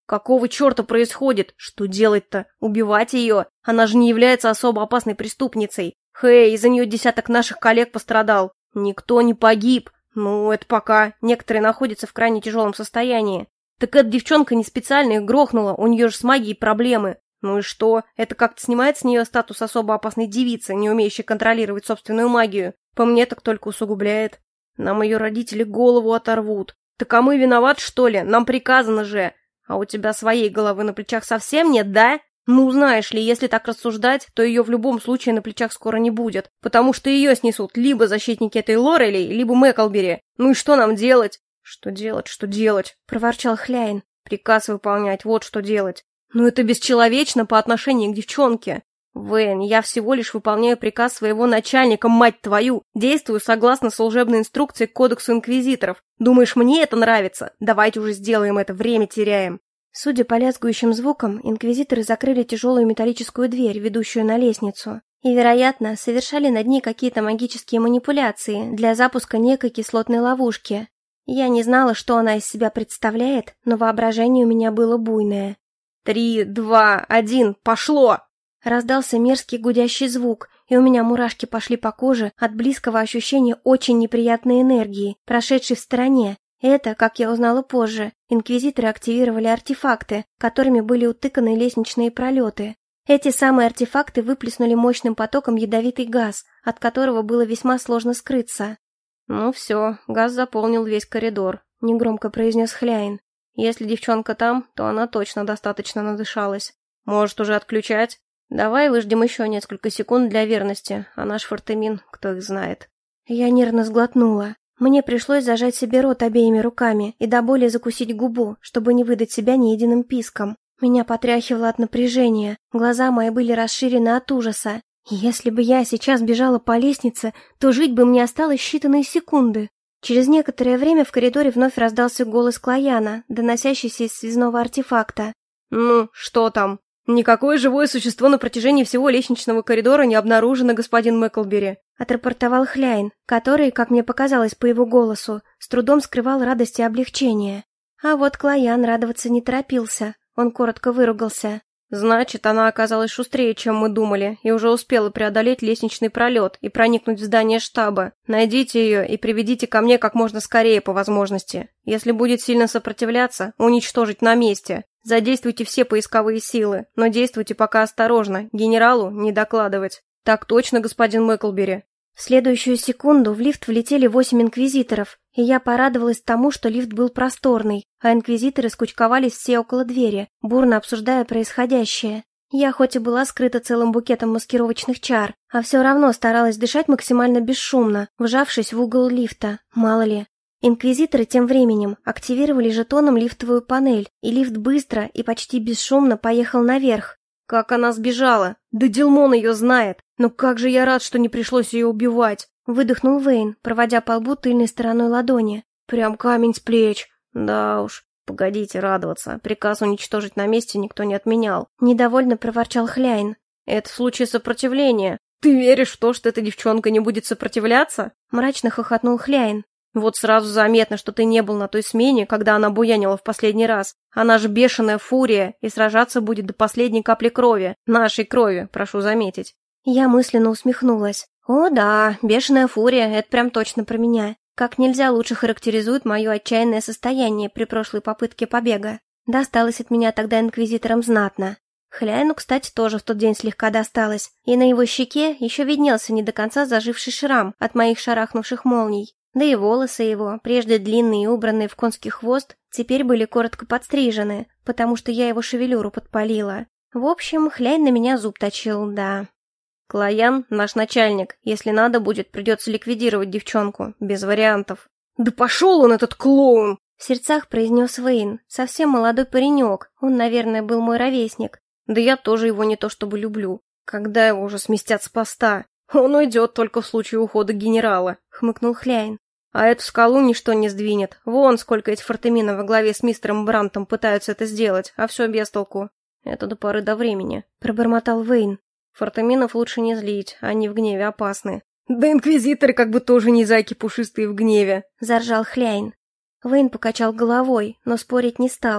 Какого черта происходит? Что делать-то? Убивать ее? Она же не является особо опасной преступницей. Хей, из-за нее десяток наших коллег пострадал. Никто не погиб. Ну, это пока. Некоторые находятся в крайне тяжелом состоянии. Так эта девчонка не специально их грохнула, у нее же с магией проблемы. Ну и что? Это как-то снимает с нее статус особо опасной девицы, не умеющей контролировать собственную магию. По мне так только усугубляет. Нам ее родители голову оторвут. Так а мы виноваты, что ли? Нам приказано же. А у тебя своей головы на плечах совсем нет, да? Ну, знаешь ли, если так рассуждать, то ее в любом случае на плечах скоро не будет, потому что ее снесут либо защитники этой Лорели, либо Мэклбери. Ну и что нам делать? Что делать, проворчал Хляйн. Приказ выполнять, вот что делать. Ну это бесчеловечно по отношению к девчонке. Вейн, я всего лишь выполняю приказ своего начальника, мать твою. Действую согласно служебной инструкции к кодексу инквизиторов. Думаешь, мне это нравится? Давайте уже сделаем это, время теряем. Судя по лязгающим звукам, инквизиторы закрыли тяжелую металлическую дверь, ведущую на лестницу, и, вероятно, совершали над ней какие-то магические манипуляции для запуска некой кислотной ловушки. Я не знала, что она из себя представляет, но воображение у меня было буйное. 3, 2, 1, пошло! Раздался мерзкий гудящий звук, и у меня мурашки пошли по коже от близкого ощущения очень неприятной энергии, прошедшей в стороне. Это, как я узнала позже, инквизиторы активировали артефакты, которыми были утыканы лестничные пролеты. Эти самые артефакты выплеснули мощным потоком ядовитый газ, от которого было весьма сложно скрыться. «Ну все, газ заполнил весь коридор», — негромко произнес Хляйн. «Если девчонка там, то она точно достаточно надышалась. Может, уже отключать? Давай выждем еще несколько секунд для верности, а наш Фортемин, кто их знает». Я нервно сглотнула. Мне пришлось зажать себе рот обеими руками и до боли закусить губу, чтобы не выдать себя ни единым писком. Меня потряхивало от напряжения, глаза мои были расширены от ужаса. Если бы я сейчас бежала по лестнице, то жить бы мне осталось считанные секунды. Через некоторое время в коридоре вновь раздался голос Клаяна, доносящийся из связного артефакта. «Ну, что там? Никакое живое существо на протяжении всего лестничного коридора не обнаружено, господин Мэклбери», — отрапортовал Хляйн, который, как мне показалось по его голосу, с трудом скрывал радость и облегчение. А вот Клаян радоваться не торопился, он коротко выругался. «Значит, она оказалась шустрее, чем мы думали, и уже успела преодолеть лестничный пролет и проникнуть в здание штаба. Найдите ее и приведите ко мне как можно скорее по возможности. Если будет сильно сопротивляться, уничтожить на месте. Задействуйте все поисковые силы, но действуйте пока осторожно, генералу не докладывать». «Так точно, господин Мэклбери». В следующую секунду в лифт влетели 8 инквизиторов, и я порадовалась тому, что лифт был просторный, а инквизиторы скучковались все около двери, бурно обсуждая происходящее. Я хоть и была скрыта целым букетом маскировочных чар, а все равно старалась дышать максимально бесшумно, вжавшись в угол лифта, мало ли. Инквизиторы тем временем активировали жетоном лифтовую панель, и лифт быстро и почти бесшумно поехал наверх. «Как она сбежала? Да Дилмон ее знает! Но как же я рад, что не пришлось ее убивать!» Выдохнул Вейн, проводя по лбу тыльной стороной ладони. «Прям камень с плеч!» «Да уж, погодите радоваться, приказ уничтожить на месте никто не отменял». Недовольно проворчал Хляйн. «Это в случае сопротивления. Ты веришь в то, что эта девчонка не будет сопротивляться?» Мрачно хохотнул Хляйн. «Вот сразу заметно, что ты не был на той смене, когда она буянила в последний раз. Она же бешеная фурия, и сражаться будет до последней капли крови. Нашей крови, прошу заметить». Я мысленно усмехнулась. О да, бешеная фурия, это прям точно про меня. Как нельзя лучше характеризует мое отчаянное состояние при прошлой попытке побега. Досталось от меня тогда инквизиторам знатно. Хляйну, кстати, тоже в тот день слегка досталось, и на его щеке еще виднелся не до конца заживший шрам от моих шарахнувших молний. Да и волосы его, прежде длинные и убранные в конский хвост, теперь были коротко подстрижены, потому что я его шевелюру подпалила. В общем, Хляйн на меня зуб точил, да. «Клаян — наш начальник. Если надо будет, придется ликвидировать девчонку. Без вариантов». «Да пошел он, этот клоун!» В сердцах произнес Вейн. Совсем молодой паренек. Он, наверное, был мой ровесник. «Да я тоже его не то чтобы люблю. Когда его уже сместят с поста? Он уйдет только в случае ухода генерала», — хмыкнул Хляйн. «А эту скалу ничто не сдвинет. Вон сколько эти фортемина во главе с мистером Брантом пытаются это сделать, а все без толку. Это до поры до времени», — пробормотал Вейн. «Фортеминов лучше не злить, они в гневе опасны». «Да инквизиторы как бы тоже не зайки пушистые в гневе», — заржал Хляйн. Вейн покачал головой, но спорить не стал.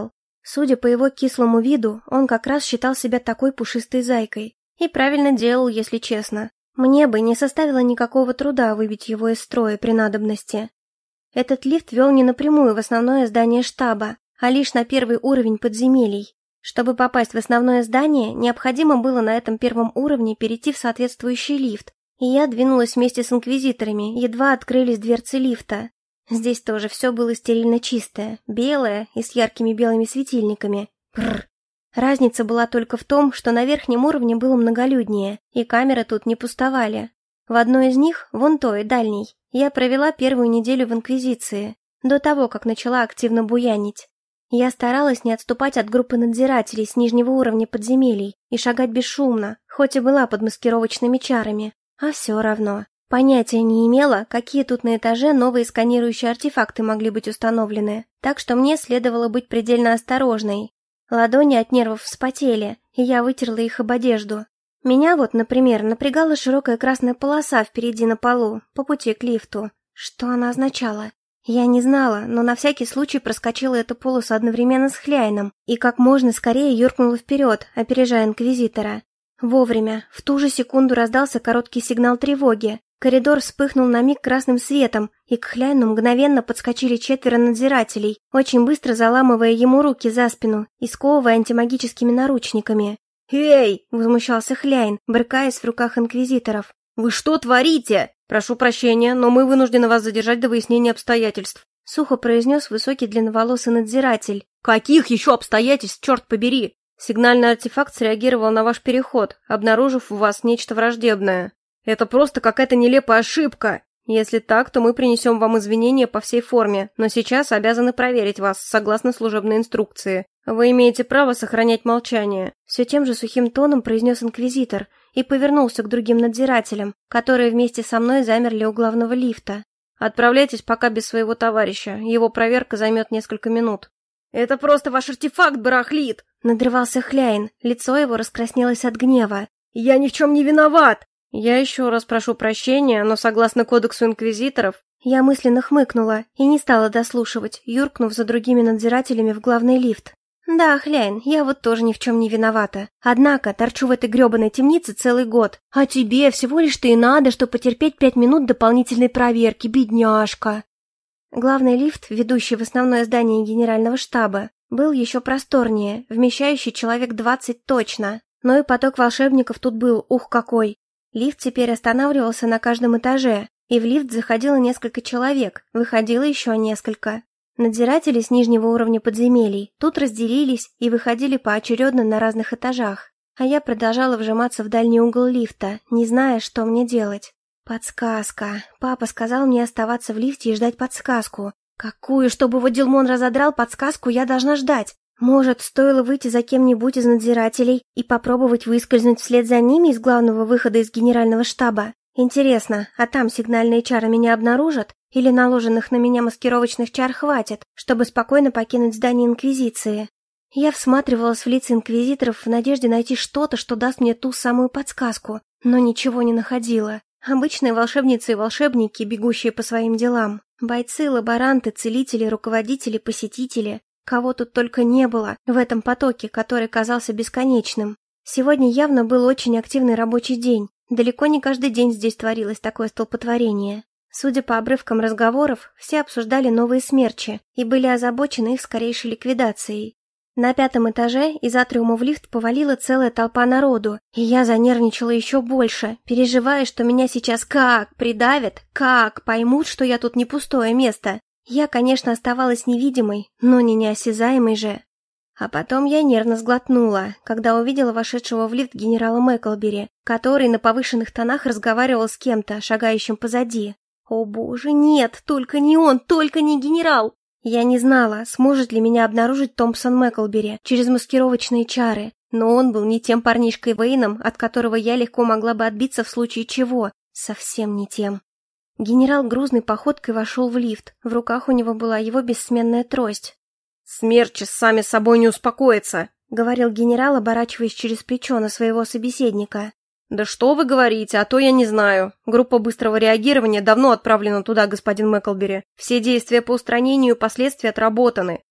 Судя по его кислому виду, он как раз считал себя такой пушистой зайкой. И правильно делал, если честно. Мне бы не составило никакого труда выбить его из строя при надобности. Этот лифт вел не напрямую в основное здание штаба, а лишь на первый уровень подземелий. Чтобы попасть в основное здание, необходимо было на этом первом уровне перейти в соответствующий лифт, и я двинулась вместе с инквизиторами, едва открылись дверцы лифта. Здесь тоже все было стерильно чистое, белое и с яркими белыми светильниками. Бррр. Разница была только в том, что на верхнем уровне было многолюднее, и камеры тут не пустовали. В одной из них, вон той, дальней, я провела первую неделю в инквизиции, до того, как начала активно буянить. Я старалась не отступать от группы надзирателей с нижнего уровня подземелий и шагать бесшумно, хоть и была под маскировочными чарами, а все равно. Понятия не имела, какие тут на этаже новые сканирующие артефакты могли быть установлены, так что мне следовало быть предельно осторожной. Ладони от нервов вспотели, и я вытерла их об одежду. Меня вот, например, напрягала широкая красная полоса впереди на полу, по пути к лифту. Что она означала? Я не знала, но на всякий случай проскочила эту полосу одновременно с Хляйном и как можно скорее юркнула вперед, опережая инквизитора. Вовремя, в ту же секунду раздался короткий сигнал тревоги. Коридор вспыхнул на миг красным светом, и к Хляйну мгновенно подскочили 4 надзирателей, очень быстро заламывая ему руки за спину и сковывая антимагическими наручниками. «Эй!» — возмущался Хляйн, брыкаясь в руках инквизиторов. «Вы что творите? Прошу прощения, но мы вынуждены вас задержать до выяснения обстоятельств», — сухо произнес высокий длинноволосый надзиратель. «Каких еще обстоятельств, черт побери? Сигнальный артефакт среагировал на ваш переход, обнаружив у вас нечто враждебное. Это просто какая-то нелепая ошибка. Если так, то мы принесем вам извинения по всей форме, но сейчас обязаны проверить вас, согласно служебной инструкции. Вы имеете право сохранять молчание», — все тем же сухим тоном произнес инквизитор и повернулся к другим надзирателям, которые вместе со мной замерли у главного лифта. «Отправляйтесь пока без своего товарища, его проверка займет несколько минут». «Это просто ваш артефакт барахлит!» — надрывался Хляйн, лицо его раскраснелось от гнева. «Я ни в чем не виноват!» «Я еще раз прошу прощения, но согласно кодексу инквизиторов...» Я мысленно хмыкнула и не стала дослушивать, юркнув за другими надзирателями в главный лифт. «Да, Хляйн, я вот тоже ни в чем не виновата. Однако торчу в этой гребаной темнице целый год. А тебе всего лишь-то и надо, чтобы потерпеть 5 минут дополнительной проверки, бедняжка». Главный лифт, ведущий в основное здание генерального штаба, был еще просторнее, вмещающий человек 20 точно. Но и поток волшебников тут был, ух какой. Лифт теперь останавливался на каждом этаже, и в лифт заходило несколько человек, выходило еще несколько. Надзиратели с нижнего уровня подземелий тут разделились и выходили поочередно на разных этажах, а я продолжала вжиматься в дальний угол лифта, не зная, что мне делать. Подсказка. Папа сказал мне оставаться в лифте и ждать подсказку. Какую, чтобы его Дилмон разодрал, подсказку я должна ждать? Может, стоило выйти за кем-нибудь из надзирателей и попробовать выскользнуть вслед за ними из главного выхода из генерального штаба? Интересно, а там сигнальные чары меня обнаружат? Или наложенных на меня маскировочных чар хватит, чтобы спокойно покинуть здание Инквизиции? Я всматривалась в лица инквизиторов в надежде найти что-то, что даст мне ту самую подсказку, но ничего не находила. Обычные волшебницы и волшебники, бегущие по своим делам. Бойцы, лаборанты, целители, руководители, посетители. Кого тут только не было в этом потоке, который казался бесконечным. Сегодня явно был очень активный рабочий день. Далеко не каждый день здесь творилось такое столпотворение. Судя по обрывкам разговоров, все обсуждали новые смерчи и были озабочены их скорейшей ликвидацией. На 5-м этаже из атриума в лифт повалила целая толпа народу, и я занервничала еще больше, переживая, что меня сейчас как придавят, как поймут, что я тут не пустое место. Я, конечно, оставалась невидимой, но не неосязаемой же. А потом я нервно сглотнула, когда увидела вошедшего в лифт генерала Мэклбери, который на повышенных тонах разговаривал с кем-то, шагающим позади. О боже, нет, только не он, только не генерал! Я не знала, сможет ли меня обнаружить Томпсон Мэклбери через маскировочные чары, но он был не тем парнишкой Вейном, от которого я легко могла бы отбиться в случае чего, совсем не тем. Генерал грузной походкой вошел в лифт, в руках у него была его бессменная трость. «Смерчи сами собой не успокоятся», — говорил генерал, оборачиваясь через плечо на своего собеседника. «Да что вы говорите, а то я не знаю. Группа быстрого реагирования давно отправлена туда, господин Мэклбери. Все действия по устранению последствий отработаны.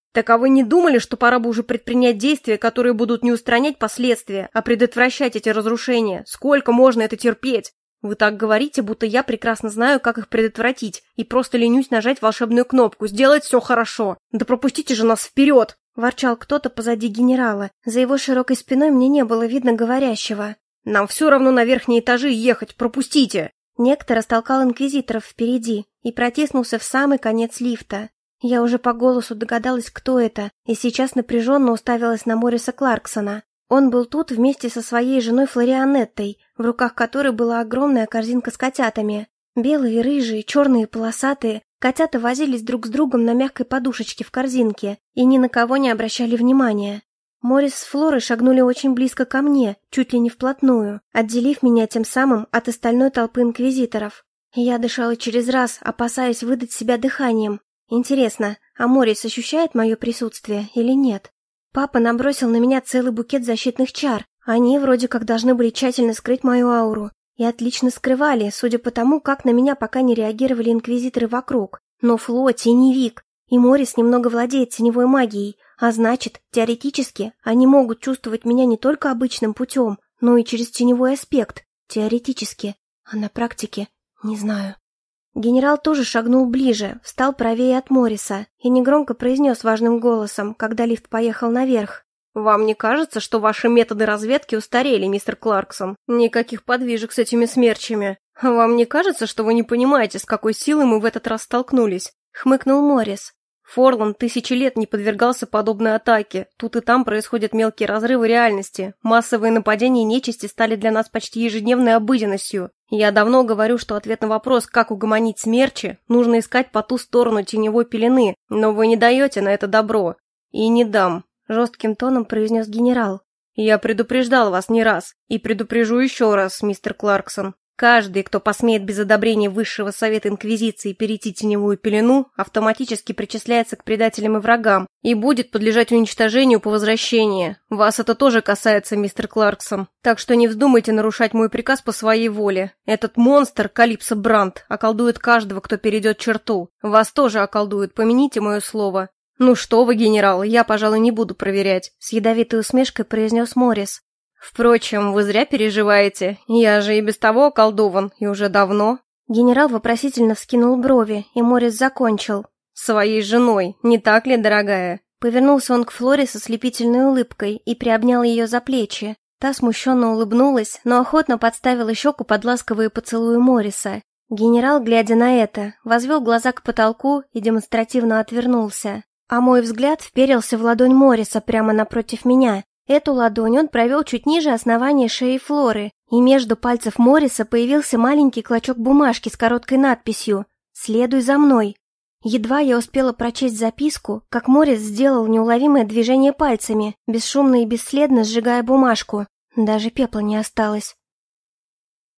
Так а вы не думали, что пора бы уже предпринять действия, которые будут не устранять последствия, а предотвращать эти разрушения? Сколько можно это терпеть? Вы так говорите, будто я прекрасно знаю, как их предотвратить, и просто ленюсь нажать волшебную кнопку, сделать все хорошо. Да пропустите же нас вперед!» Ворчал кто-то позади генерала. За его широкой спиной мне не было видно говорящего. «Нам все равно на верхние этажи ехать, пропустите!» Некто растолкал инквизиторов впереди и протиснулся в самый конец лифта. Я уже по голосу догадалась, кто это, и сейчас напряженно уставилась на Морриса Кларксона. Он был тут вместе со своей женой Флорианеттой, в руках которой была огромная корзинка с котятами. Белые, рыжие, черные, полосатые. Котята возились друг с другом на мягкой подушечке в корзинке и ни на кого не обращали внимания. Моррис с Флорой шагнули очень близко ко мне, чуть ли не вплотную, отделив меня тем самым от остальной толпы инквизиторов. Я дышала через раз, опасаясь выдать себя дыханием. Интересно, а Моррис ощущает мое присутствие или нет? Папа набросил на меня целый букет защитных чар. Они вроде как должны были тщательно скрыть мою ауру. И отлично скрывали, судя по тому, как на меня пока не реагировали инквизиторы вокруг. Но Фло — теневик, и Моррис немного владеет теневой магией, а значит, теоретически, они могут чувствовать меня не только обычным путем, но и через теневой аспект. Теоретически, а на практике не знаю. Генерал тоже шагнул ближе, встал правее от Морриса и негромко произнес важным голосом, когда лифт поехал наверх. «Вам не кажется, что ваши методы разведки устарели, мистер Кларксон? Никаких подвижек с этими смерчами. Вам не кажется, что вы не понимаете, с какой силой мы в этот раз столкнулись?» — хмыкнул Моррис. «Форланд 1000 лет не подвергался подобной атаке. Тут и там происходят мелкие разрывы реальности. Массовые нападения нечисти стали для нас почти ежедневной обыденностью. Я давно говорю, что ответ на вопрос, как угомонить смерчи, нужно искать по ту сторону теневой пелены, но вы не даете на это добро. И не дам», — жестким тоном произнес генерал. «Я предупреждал вас не раз, и предупрежу еще раз, мистер Кларксон. Каждый, кто посмеет без одобрения Высшего Совета Инквизиции перейти теневую пелену, автоматически причисляется к предателям и врагам и будет подлежать уничтожению по возвращении. Вас это тоже касается, мистер Кларксон. Так что не вздумайте нарушать мой приказ по своей воле. Этот монстр, Калипсо Брандт, околдует каждого, кто перейдет черту. Вас тоже околдует, помяните мое слово». «Ну что вы, генерал, я, пожалуй, не буду проверять», — с ядовитой усмешкой произнес Моррис. «Впрочем, вы зря переживаете. Я же и без того околдован, и уже давно». Генерал вопросительно вскинул брови, и Моррис закончил. «Своей женой, не так ли, дорогая?» Повернулся он к Флоре со слепительной улыбкой и приобнял ее за плечи. Та смущенно улыбнулась, но охотно подставила щеку под ласковые поцелуи Морриса. Генерал, глядя на это, возвел глаза к потолку и демонстративно отвернулся. А мой взгляд вперился в ладонь Морриса прямо напротив меня. Эту ладонь он провел чуть ниже основания шеи Флоры, и между пальцев Морриса появился маленький клочок бумажки с короткой надписью «Следуй за мной». Едва я успела прочесть записку, как Моррис сделал неуловимое движение пальцами, бесшумно и бесследно сжигая бумажку. Даже пепла не осталось.